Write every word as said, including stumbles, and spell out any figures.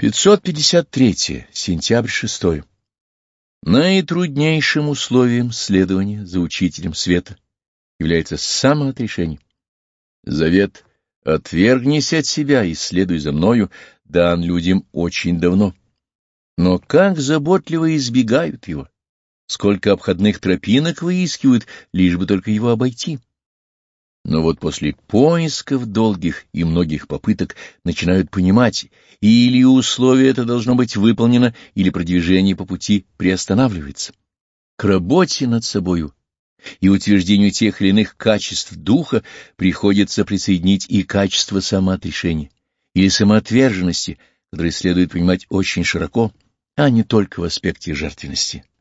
пятьсот пятьдесят три. Сентябрь шестой. Наитруднейшим условием следования за учителем света является самоотрешение. Завет «отвергнись от себя и следуй за мною» дан людям очень давно. Но как заботливо избегают его, сколько обходных тропинок выискивают, лишь бы только его обойти. Но вот после поисков долгих и многих попыток начинают понимать, или условие это должно быть выполнено, или продвижение по пути приостанавливается. К работе над собою и утверждению тех или иных качеств духа приходится присоединить и качество самоотрешения или самоотверженности, которые следует понимать очень широко, а не только в аспекте жертвенности.